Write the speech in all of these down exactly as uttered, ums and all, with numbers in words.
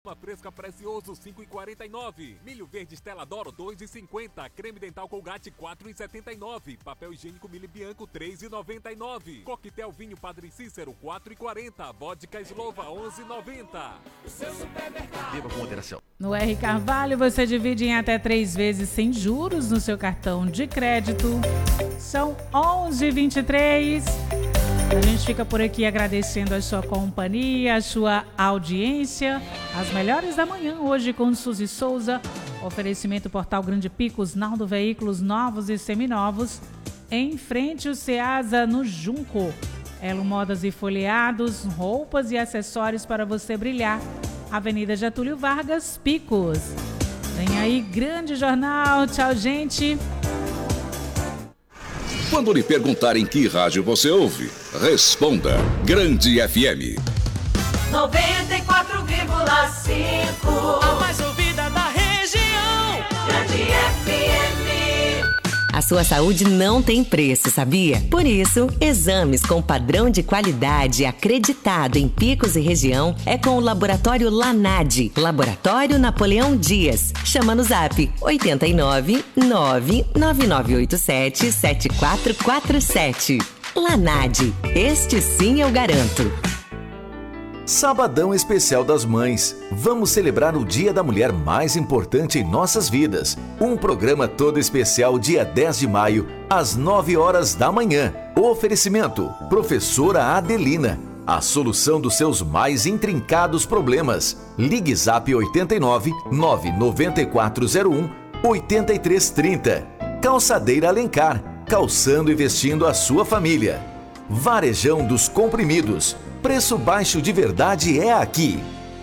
Fresca Precioso cinco e quarenta e nove. Milho verde Stella Doro dois e cinquenta. Creme dental Colgate quatro e setenta e nove. Papel higiênico Mili Bianco três e noventa e nove. Coquetel Vinho Padre Cícero quatro e quarenta. Vodka Slova onze e noventa. O seu supermercado. Beba com moderação. No R Carvalho você divide em até três vezes sem juros no seu cartão de crédito. São onze e vinte e três. A gente fica por aqui agradecendo a sua companhia, a sua audiência. As melhores da manhã hoje com Suzy Souza. Oferecimento Portal Grande Picos, Naldo Veículos novos e seminovos. Em frente o Ceasa no Junco. Elo Modas e Folheados, roupas e acessórios para você brilhar. Avenida Getúlio Vargas, Picos. Vem aí, grande jornal. Tchau, gente. Quando lhe perguntarem que rádio você ouve, responda Grande F M. noventa e quatro vírgula cinco. A mais ouvida da região. Grande F M. A sua saúde não tem preço, sabia? Por isso, exames com padrão de qualidade acreditado em Picos e região é com o Laboratório Lanad, Laboratório Napoleão Dias. Chama no zap oito nove nove nove nove oito sete sete quatro quatro sete. Lanad, este sim eu garanto. Sabadão Especial das Mães. Vamos celebrar o dia da mulher mais importante em nossas vidas. Um programa todo especial dia dez de maio, às nove horas da manhã. Oferecimento: Professora Adelina. A solução dos seus mais intrincados problemas. Ligue Zap oito nove nove nove quatro zero um oito três três zero. Calçadeira Alencar. Calçando e vestindo a sua família. Varejão dos Comprimidos. Preço baixo de verdade é aqui.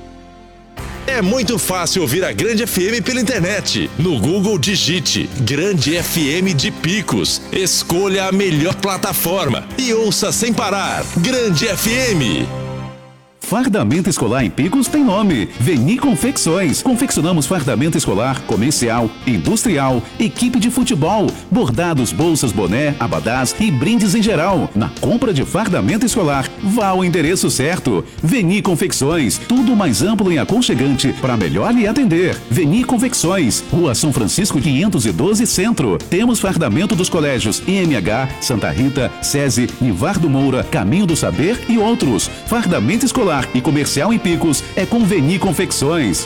É muito fácil ouvir a Grande F M pela internet. No Google digite Grande F M de Picos. Escolha a melhor plataforma e ouça sem parar. Grande F M. Fardamento escolar em Picos tem nome: Veni Confecções. Confeccionamos fardamento escolar, comercial, industrial, equipe de futebol, bordados, bolsas, boné, abadás e brindes em geral. Na compra de fardamento escolar, vá ao endereço certo. Veni Confecções, tudo mais amplo e aconchegante para melhor lhe atender. Veni Confecções, Rua São Francisco quinhentos e doze Centro. Temos fardamento dos colégios I M H, Santa Rita, SESI, Nivardo Moura, Caminho do Saber e outros. Fardamento escolar e comercial em Picos é com Veni Confecções.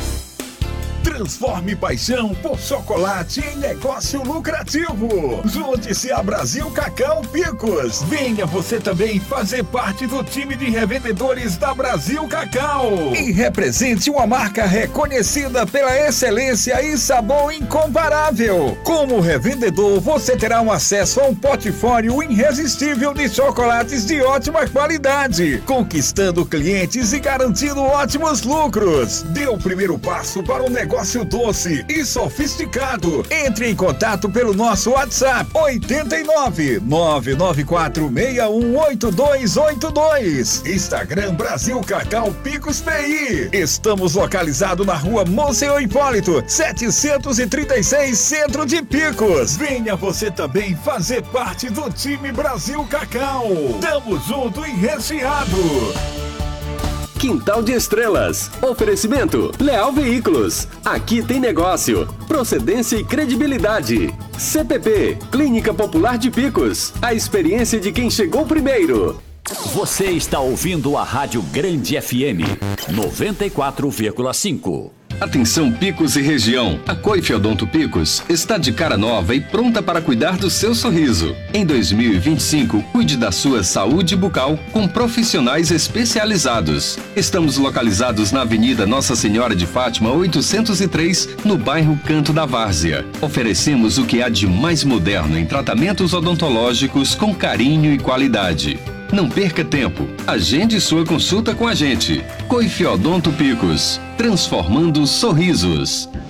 Transforme paixão por chocolate em negócio lucrativo. Junte-se a Brasil Cacau Picos. Venha você também fazer parte do time de revendedores da Brasil Cacau. E represente uma marca reconhecida pela excelência e sabor incomparável. Como revendedor, você terá um acesso a um portfólio irresistível de chocolates de ótima qualidade, conquistando clientes e garantindo ótimos lucros. Dê o primeiro passo para o negócio Negócio doce e sofisticado. Entre em contato pelo nosso WhatsApp oito nove nove nove quatro seis um oito dois oito dois. Instagram Brasil Cacau Picos P I. Estamos localizados na rua Monsenhor Hipólito, setecentos e trinta e seis, Centro de Picos. Venha você também fazer parte do time Brasil Cacau. Tamo junto e recheado. Quintal de Estrelas. Oferecimento Leal Veículos. Aqui tem negócio. Procedência e credibilidade. C P P, Clínica Popular de Picos. A experiência de quem chegou primeiro. Você está ouvindo a Rádio Grande F M noventa e quatro vírgula cinco. Atenção Picos e região, a Coife Odonto Picos está de cara nova e pronta para cuidar do seu sorriso. Em dois mil e vinte e cinco, cuide da sua saúde bucal com profissionais especializados. Estamos localizados na Avenida Nossa Senhora de Fátima oitocentos e três, no bairro Canto da Várzea. Oferecemos o que há de mais moderno em tratamentos odontológicos com carinho e qualidade. Não perca tempo. Agende sua consulta com a gente. Coife Odonto Picos. Transformando sorrisos.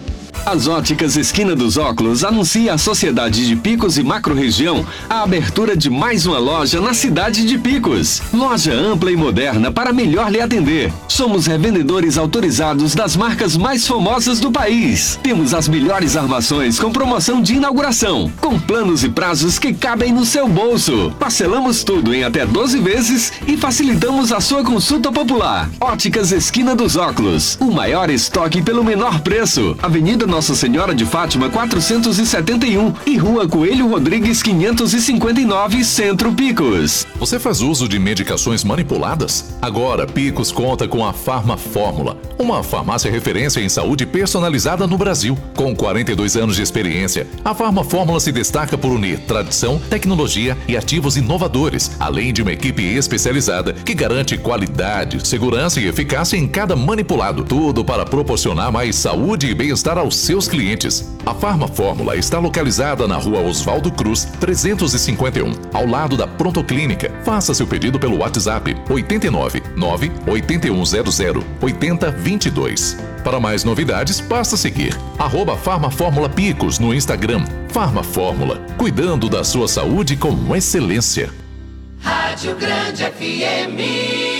As Óticas Esquina dos Óculos anuncia à Sociedade de Picos e Macro-Região a abertura de mais uma loja na cidade de Picos. Loja ampla e moderna para melhor lhe atender. Somos revendedores autorizados das marcas mais famosas do país. Temos as melhores armações com promoção de inauguração, com planos e prazos que cabem no seu bolso. Parcelamos tudo em até doze vezes e facilitamos a sua consulta popular. Óticas Esquina dos Óculos, o maior estoque pelo menor preço. Avenida Nossa Senhora de Fátima quatrocentos e setenta e um e Rua Coelho Rodrigues quinhentos e cinquenta e nove, Centro Picos. Você faz uso de medicações manipuladas? Agora Picos conta com a Farma Fórmula, uma farmácia referência em saúde personalizada no Brasil. Com quarenta e dois anos de experiência, a Farma Fórmula se destaca por unir tradição, tecnologia e ativos inovadores, além de uma equipe especializada que garante qualidade, segurança e eficácia em cada manipulado. Tudo para proporcionar mais saúde e bem-estar aos seus clientes. A Farma Fórmula está localizada na Rua Oswaldo Cruz, trezentos e cinquenta e um, ao lado da Pronto Clínica. Faça seu pedido pelo WhatsApp oito nove nove oito um zero zero oito zero dois dois. Para mais novidades, basta seguir arroba Farma Fórmula Picos no Instagram. Farma Fórmula, cuidando da sua saúde com excelência. Rádio Grande F M.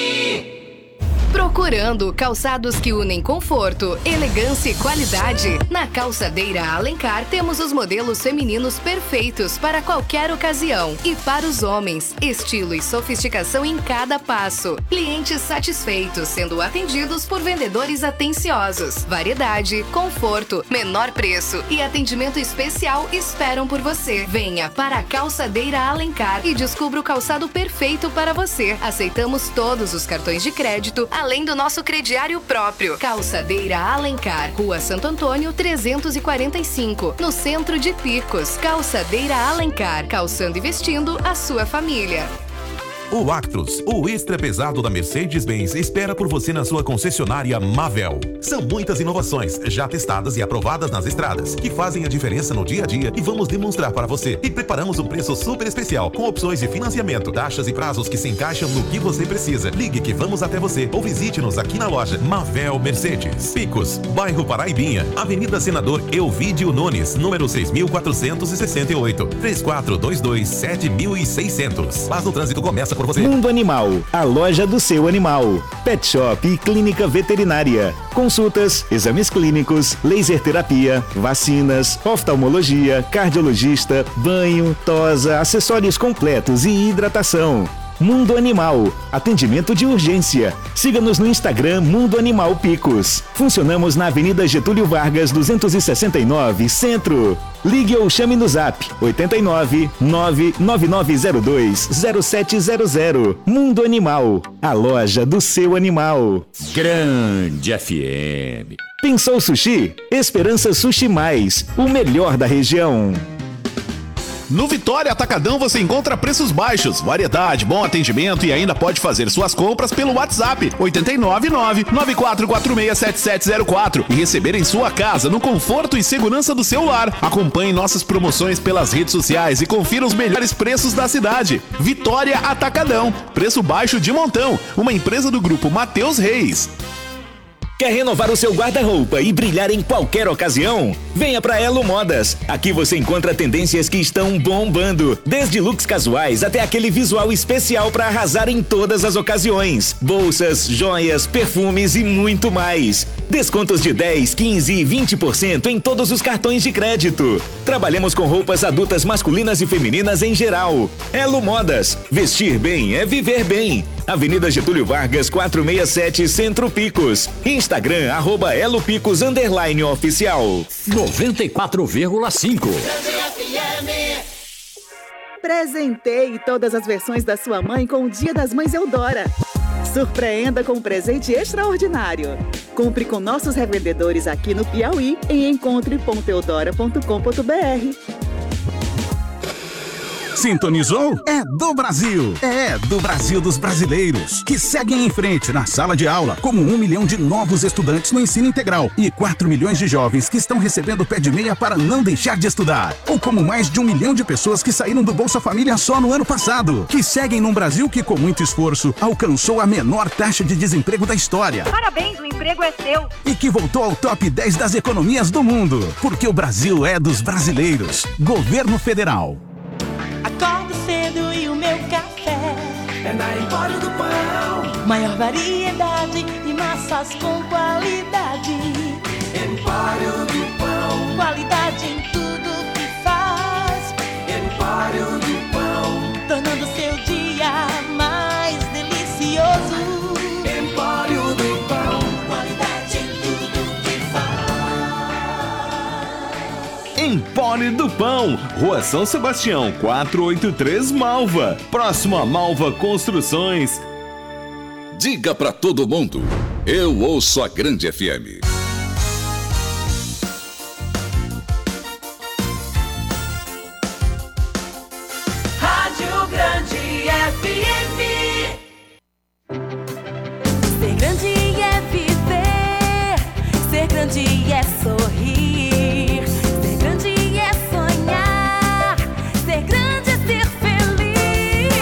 Procurando calçados que unem conforto, elegância e qualidade? Na Calçadeira Alencar temos os modelos femininos perfeitos para qualquer ocasião. E para os homens, estilo e sofisticação em cada passo. Clientes satisfeitos sendo atendidos por vendedores atenciosos. Variedade, conforto, menor preço e atendimento especial esperam por você. Venha para a Calçadeira Alencar e descubra o calçado perfeito para você. Aceitamos todos os cartões de crédito, além do nosso crediário próprio. Calçadeira Alencar, Rua Santo Antônio, trezentos e quarenta e cinco, no centro de Picos. Calçadeira Alencar, calçando e vestindo a sua família. O Actros, o extra pesado da Mercedes-Benz, espera por você na sua concessionária Mavel. São muitas inovações, já testadas e aprovadas nas estradas, que fazem a diferença no dia a dia e vamos demonstrar para você. E preparamos um preço super especial, com opções de financiamento, taxas e prazos que se encaixam no que você precisa. Ligue que vamos até você ou visite-nos aqui na loja Mavel Mercedes. Picos, bairro Paraibinha, Avenida Senador Elvídio Nunes, número seis mil quatrocentos e sessenta e oito, três quatro dois dois sete mil e seiscentos. Mas no trânsito começa por você. Mundo Animal, a loja do seu animal. Pet Shop e Clínica Veterinária. Consultas, exames clínicos, laser terapia, vacinas, oftalmologia, cardiologista, banho, tosa, acessórios completos e hidratação. Mundo Animal, atendimento de urgência. Siga-nos no Instagram Mundo Animal Picos. Funcionamos na Avenida Getúlio Vargas, duzentos e sessenta e nove, Centro. Ligue ou chame no Zap oito nove nove nove nove zero dois zero sete zero zero. Mundo Animal, a loja do seu animal. Grande F M. Pensou Sushi? Esperança Sushi Mais, o melhor da região. No Vitória Atacadão você encontra preços baixos, variedade, bom atendimento e ainda pode fazer suas compras pelo WhatsApp oito nove nove nove quatro quatro seis sete sete zero quatro e receber em sua casa no conforto e segurança do seu lar. Acompanhe nossas promoções pelas redes sociais e confira os melhores preços da cidade. Vitória Atacadão, preço baixo de montão, uma empresa do grupo Mateus Reis. Quer renovar o seu guarda-roupa e brilhar em qualquer ocasião? Venha para Elo Modas. Aqui você encontra tendências que estão bombando, desde looks casuais até aquele visual especial para arrasar em todas as ocasiões. Bolsas, joias, perfumes e muito mais. Descontos de dez, quinze e vinte por cento em todos os cartões de crédito. Trabalhamos com roupas adultas masculinas e femininas em geral. Elo Modas. Vestir bem é viver bem. Avenida Getúlio Vargas, quatrocentos e sessenta e sete, Centro Picos. Instagram, arroba Elo Picos, underline oficial. noventa e quatro vírgula cinco. Presentei todas as versões da sua mãe com o Dia das Mães Eudora. Surpreenda com um presente extraordinário. Compre com nossos revendedores aqui no Piauí em encontre ponto eudora ponto com ponto br. Sintonizou? É do Brasil. É do Brasil dos brasileiros, que seguem em frente na sala de aula, como um milhão de novos estudantes no ensino integral e quatro milhões de jovens que estão recebendo pé de meia para não deixar de estudar. Ou como mais de um milhão de pessoas que saíram do Bolsa Família só no ano passado, que seguem num Brasil que com muito esforço alcançou a menor taxa de desemprego da história. Parabéns, o emprego é seu. E que voltou ao top dez das economias do mundo, porque o Brasil é dos brasileiros. Governo Federal. Acordo cedo e o meu café é na Empório do Pão. Maior variedade de massas com qualidade. Empório do Pão. Qualidade em tudo que faz. Empório do Pão. Tornando seu dia mais delicioso. Empório do Pão. Qualidade em tudo que faz. Empório do Pão, Rua São Sebastião, quatrocentos e oitenta e três, Malva. Próximo a Malva Construções. Diga pra todo mundo, eu ouço a Grande F M. Rádio Grande F M. Ser grande é viver, ser grande é sorrir, ser grande é sonhar, ser grande é ser feliz.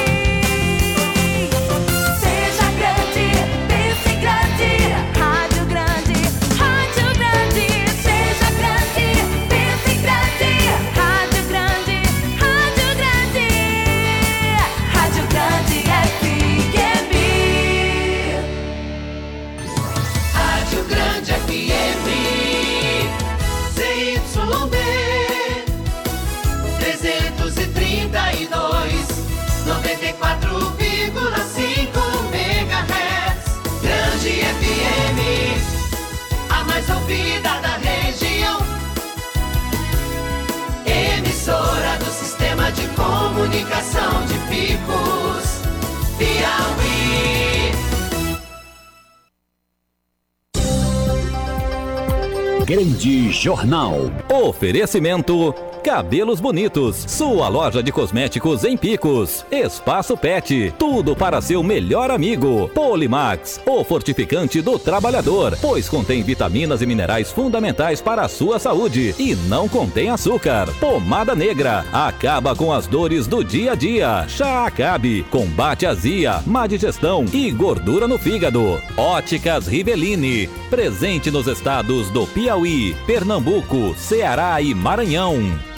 Seja grande, pense grande, Rádio Grande, Rádio Grande. Seja grande, pense grande, Rádio Grande, Rádio Grande, Rádio Grande F M. Rádio Grande F M. C Y B trezentos e trinta e dois, noventa e quatro vírgula cinco megahertz. Grande F M, a mais ouvida da região. Emissora do Sistema de Comunicação de Picos, Piauí. Grande Jornal. Oferecimento Cabelos Bonitos, sua loja de cosméticos em Picos. Espaço Pet, tudo para seu melhor amigo. Polimax, o fortificante do trabalhador, pois contém vitaminas e minerais fundamentais para a sua saúde e não contém açúcar. Pomada Negra, acaba com as dores do dia a dia. Chá Acabe, combate azia, má digestão e gordura no fígado. Óticas Riveline, presente nos estados do Piauí, Pernambuco, Ceará e Maranhão.